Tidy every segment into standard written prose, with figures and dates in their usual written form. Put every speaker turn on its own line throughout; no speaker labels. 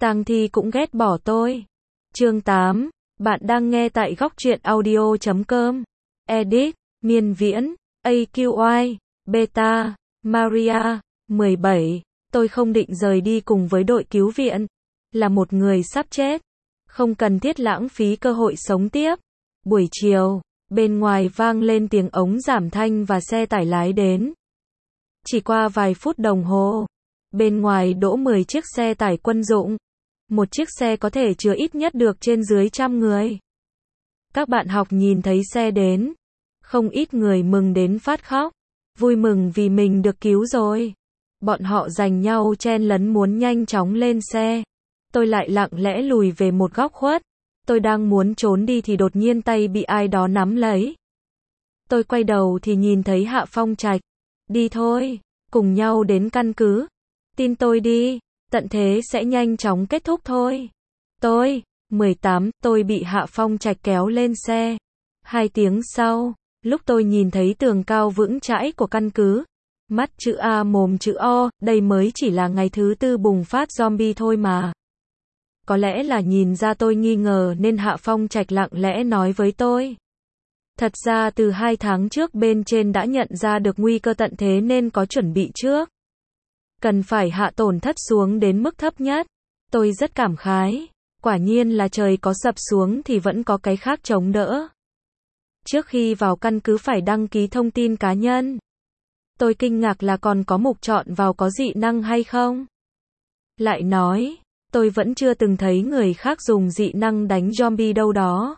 Tang Thi cũng ghét bỏ tôi. Chương 8. Bạn đang nghe tại góc truyện audio.com. Edit, Miên Viễn, AQY, Beta, Maria, 17. Tôi không định rời đi cùng với đội cứu viện. Là một người sắp chết. Không cần thiết lãng phí cơ hội sống tiếp. Buổi chiều, bên ngoài vang lên tiếng ống giảm thanh và xe tải lái đến. Chỉ qua vài phút đồng hồ, bên ngoài đỗ 10 chiếc xe tải quân dụng. Một chiếc xe có thể chứa ít nhất được trên dưới 100 người. Các bạn học nhìn thấy xe đến. Không ít người mừng đến phát khóc. Vui mừng vì mình được cứu rồi. Bọn họ giành nhau chen lấn muốn nhanh chóng lên xe. Tôi lại lặng lẽ lùi về một góc khuất. Tôi đang muốn trốn đi thì đột nhiên tay bị ai đó nắm lấy. Tôi quay đầu thì nhìn thấy Hạ Phong Trạch. Đi thôi, cùng nhau đến căn cứ. Tin tôi đi, tận thế sẽ nhanh chóng kết thúc thôi. Tôi, 18, tôi bị Hạ Phong Trạch kéo lên xe. 2 tiếng sau, lúc tôi nhìn thấy tường cao vững chãi của căn cứ. Mắt chữ A mồm chữ O, đây mới chỉ là ngày thứ 4 bùng phát zombie thôi mà. Có lẽ là nhìn ra tôi nghi ngờ nên Hạ Phong Trạch lặng lẽ nói với tôi. Thật ra từ 2 tháng trước bên trên đã nhận ra được nguy cơ tận thế nên có chuẩn bị trước. Cần phải hạ tổn thất xuống đến mức thấp nhất. Tôi rất cảm khái. Quả nhiên là trời có sập xuống thì vẫn có cái khác chống đỡ. Trước khi vào căn cứ phải đăng ký thông tin cá nhân. Tôi kinh ngạc là còn có mục chọn vào có dị năng hay không. Lại nói, tôi vẫn chưa từng thấy người khác dùng dị năng đánh zombie đâu đó.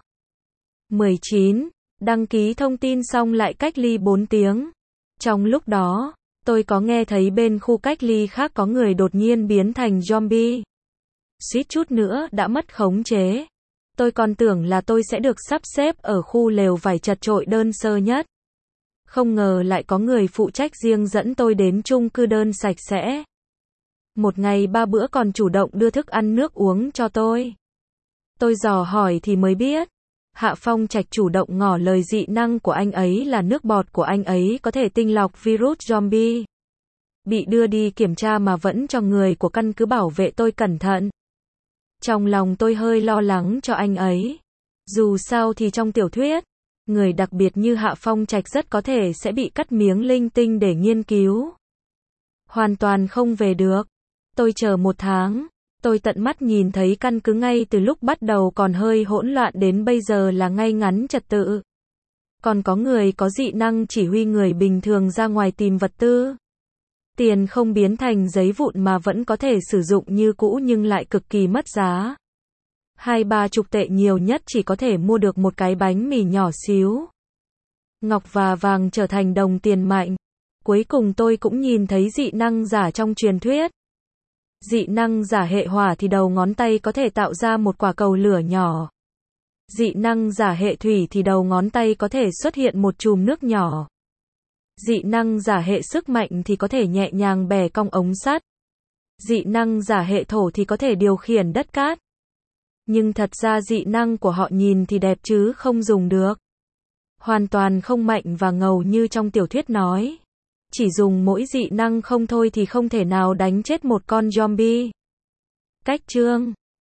19. Đăng ký thông tin xong lại cách ly 4 tiếng. Trong lúc đó, tôi có nghe thấy bên khu cách ly khác có người đột nhiên biến thành zombie. Suýt chút nữa đã mất khống chế. Tôi còn tưởng là tôi sẽ được sắp xếp ở khu lều vải chật chội đơn sơ nhất. Không ngờ lại có người phụ trách riêng dẫn tôi đến chung cư đơn sạch sẽ. Một ngày 3 bữa còn chủ động đưa thức ăn nước uống cho tôi. Tôi dò hỏi thì mới biết. Hạ Phong Trạch chủ động ngỏ lời dị năng của anh ấy là nước bọt của anh ấy có thể tinh lọc virus zombie. Bị đưa đi kiểm tra mà vẫn cho người của căn cứ bảo vệ tôi cẩn thận. Trong lòng tôi hơi lo lắng cho anh ấy. Dù sao thì trong tiểu thuyết, người đặc biệt như Hạ Phong Trạch rất có thể sẽ bị cắt miếng linh tinh để nghiên cứu. Hoàn toàn không về được. Tôi chờ 1 tháng. Tôi tận mắt nhìn thấy căn cứ ngay từ lúc bắt đầu còn hơi hỗn loạn đến bây giờ là ngay ngắn trật tự. Còn có người có dị năng chỉ huy người bình thường ra ngoài tìm vật tư. Tiền không biến thành giấy vụn mà vẫn có thể sử dụng như cũ nhưng lại cực kỳ mất giá. 20-30 tệ nhiều nhất chỉ có thể mua được một cái bánh mì nhỏ xíu. Ngọc và vàng trở thành đồng tiền mạnh. Cuối cùng tôi cũng nhìn thấy dị năng giả trong truyền thuyết. Dị năng giả hệ hỏa thì đầu ngón tay có thể tạo ra một quả cầu lửa nhỏ. Dị năng giả hệ thủy thì đầu ngón tay có thể xuất hiện một chùm nước nhỏ. Dị năng giả hệ sức mạnh thì có thể nhẹ nhàng bẻ cong ống sắt. Dị năng giả hệ thổ thì có thể điều khiển đất cát. Nhưng thật ra dị năng của họ nhìn thì đẹp chứ không dùng được. Hoàn toàn không mạnh và ngầu như trong tiểu thuyết nói. Chỉ dùng mỗi dị năng không thôi thì không thể nào đánh chết một con zombie. Cách chương